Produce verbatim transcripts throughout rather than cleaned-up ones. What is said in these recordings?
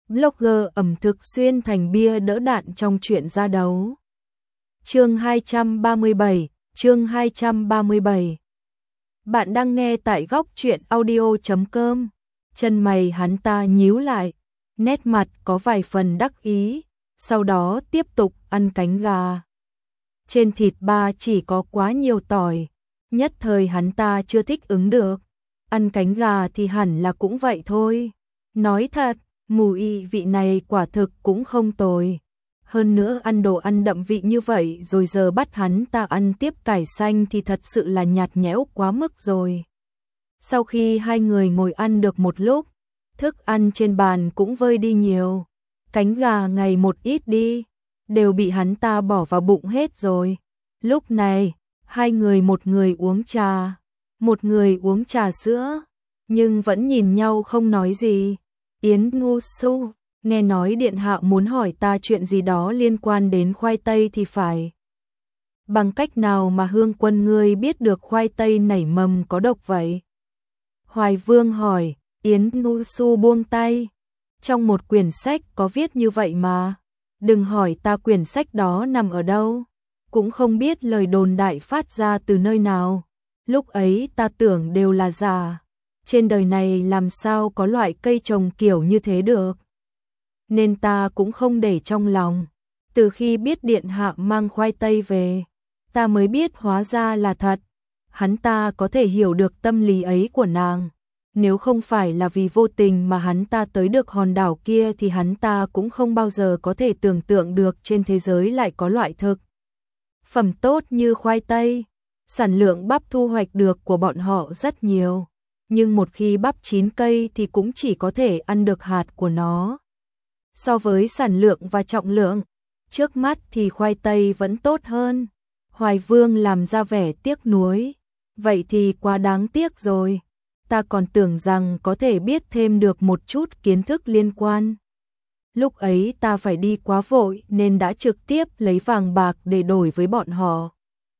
blogger ẩm thực xuyên thành bia đỡ đạn trong chuyện ra đấu. Chương hai trăm ba mươi bảy, chương hai trăm ba mươi bảy. Bạn đang nghe tại góc truyện audio chấm com. Chân mày hắn ta nhíu lại, nét mặt có vài phần đắc ý, sau đó tiếp tục ăn cánh gà. Trên thịt ba chỉ có quá nhiều tỏi, nhất thời hắn ta chưa thích ứng được. Ăn cánh gà thì hẳn là cũng vậy thôi. Nói thật, mùi vị này quả thực cũng không tồi. Hơn nữa ăn đồ ăn đậm vị như vậy rồi giờ bắt hắn ta ăn tiếp cải xanh thì thật sự là nhạt nhẽo quá mức rồi. Sau khi hai người ngồi ăn được một lúc, thức ăn trên bàn cũng vơi đi nhiều. Cánh gà ngày một ít đi, đều bị hắn ta bỏ vào bụng hết rồi. Lúc này, hai người một người uống trà, một người uống trà sữa, nhưng vẫn nhìn nhau không nói gì. Yến Ngu Su, nghe nói điện hạ muốn hỏi ta chuyện gì đó liên quan đến khoai tây thì phải. Bằng cách nào mà Hương Quân ngươi biết được khoai tây nảy mầm có độc vậy? Hoài Vương hỏi. Yến Ngu Su buông tay. Trong một quyển sách có viết như vậy mà. Đừng hỏi ta quyển sách đó nằm ở đâu. Cũng không biết lời đồn đại phát ra từ nơi nào. Lúc ấy ta tưởng đều là giả. Trên đời này làm sao có loại cây trồng kiểu như thế được. Nên ta cũng không để trong lòng. Từ khi biết điện hạ mang khoai tây về, ta mới biết hóa ra là thật. Hắn ta có thể hiểu được tâm lý ấy của nàng. Nếu không phải là vì vô tình mà hắn ta tới được hòn đảo kia thì hắn ta cũng không bao giờ có thể tưởng tượng được trên thế giới lại có loại thực phẩm tốt như khoai tây. Sản lượng bắp thu hoạch được của bọn họ rất nhiều, nhưng một khi bắp chín cây thì cũng chỉ có thể ăn được hạt của nó. So với sản lượng và trọng lượng, trước mắt thì khoai tây vẫn tốt hơn. Hoài Vương làm ra vẻ tiếc nuối. Vậy thì quá đáng tiếc rồi. Ta còn tưởng rằng có thể biết thêm được một chút kiến thức liên quan. Lúc ấy ta phải đi quá vội nên đã trực tiếp lấy vàng bạc để đổi với bọn họ.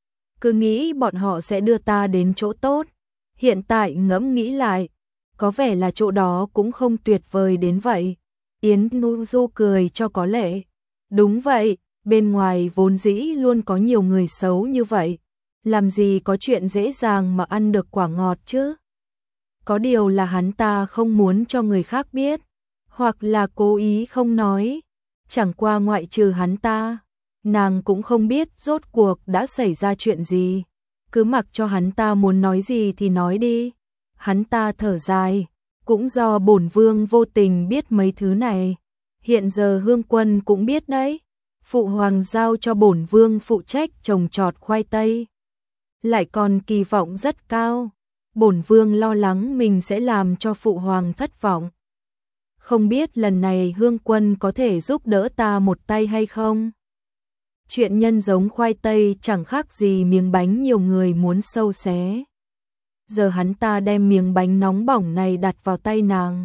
Cứ nghĩ bọn họ sẽ đưa ta đến chỗ tốt. Hiện tại ngẫm nghĩ lại, có vẻ là chỗ đó cũng không tuyệt vời đến vậy. Yến Nu Du cười cho có lệ. Đúng vậy, bên ngoài vốn dĩ luôn có nhiều người xấu như vậy. Làm gì có chuyện dễ dàng mà ăn được quả ngọt chứ? Có điều là hắn ta không muốn cho người khác biết, hoặc là cố ý không nói. Chẳng qua ngoại trừ hắn ta, nàng cũng không biết rốt cuộc đã xảy ra chuyện gì. Cứ mặc cho hắn ta muốn nói gì thì nói đi. Hắn ta thở dài, cũng do bổn vương vô tình biết mấy thứ này. Hiện giờ Hương Quân cũng biết đấy. Phụ hoàng giao cho bổn vương phụ trách trồng trọt khoai tây, lại còn kỳ vọng rất cao. Bổn vương lo lắng mình sẽ làm cho phụ hoàng thất vọng. Không biết lần này Hương Quân có thể giúp đỡ ta một tay hay không? Chuyện nhân giống khoai tây chẳng khác gì miếng bánh nhiều người muốn sâu xé. Giờ hắn ta đem miếng bánh nóng bỏng này đặt vào tay nàng.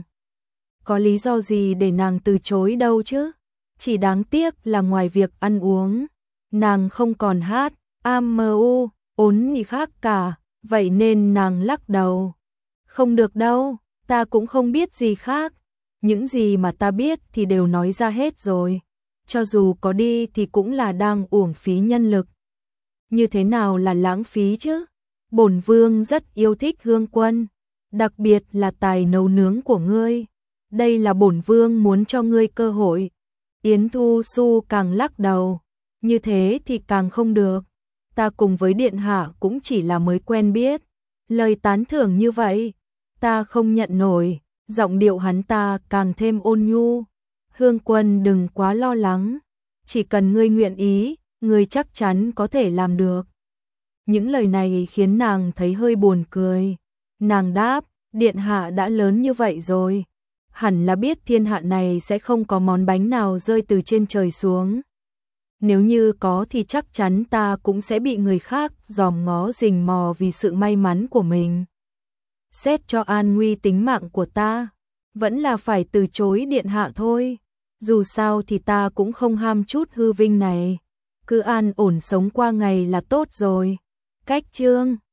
Có lý do gì để nàng từ chối đâu chứ? Chỉ đáng tiếc là ngoài việc ăn uống, nàng không còn hát, am mơ u, ốn gì khác cả. Vậy nên nàng lắc đầu. Không được đâu, ta cũng không biết gì khác. Những gì mà ta biết thì đều nói ra hết rồi. Cho dù có đi thì cũng là đang uổng phí nhân lực. Như thế nào là lãng phí chứ? Bổn vương rất yêu thích Hương Quân, đặc biệt là tài nấu nướng của ngươi. Đây là bổn vương muốn cho ngươi cơ hội. Yến Thu Su càng lắc đầu. Như thế thì càng không được. Ta cùng với điện hạ cũng chỉ là mới quen biết. Lời tán thưởng như vậy, ta không nhận nổi. Giọng điệu hắn ta càng thêm ôn nhu. Hương Quân đừng quá lo lắng. Chỉ cần ngươi nguyện ý, ngươi chắc chắn có thể làm được. Những lời này khiến nàng thấy hơi buồn cười. Nàng đáp, điện hạ đã lớn như vậy rồi. Hẳn là biết thiên hạ này sẽ không có món bánh nào rơi từ trên trời xuống. Nếu như có thì chắc chắn ta cũng sẽ bị người khác dòm ngó rình mò vì sự may mắn của mình. Xét cho an nguy tính mạng của ta, vẫn là phải từ chối điện hạ thôi. Dù sao thì ta cũng không ham chút hư vinh này. Cứ an ổn sống qua ngày là tốt rồi. Cách chương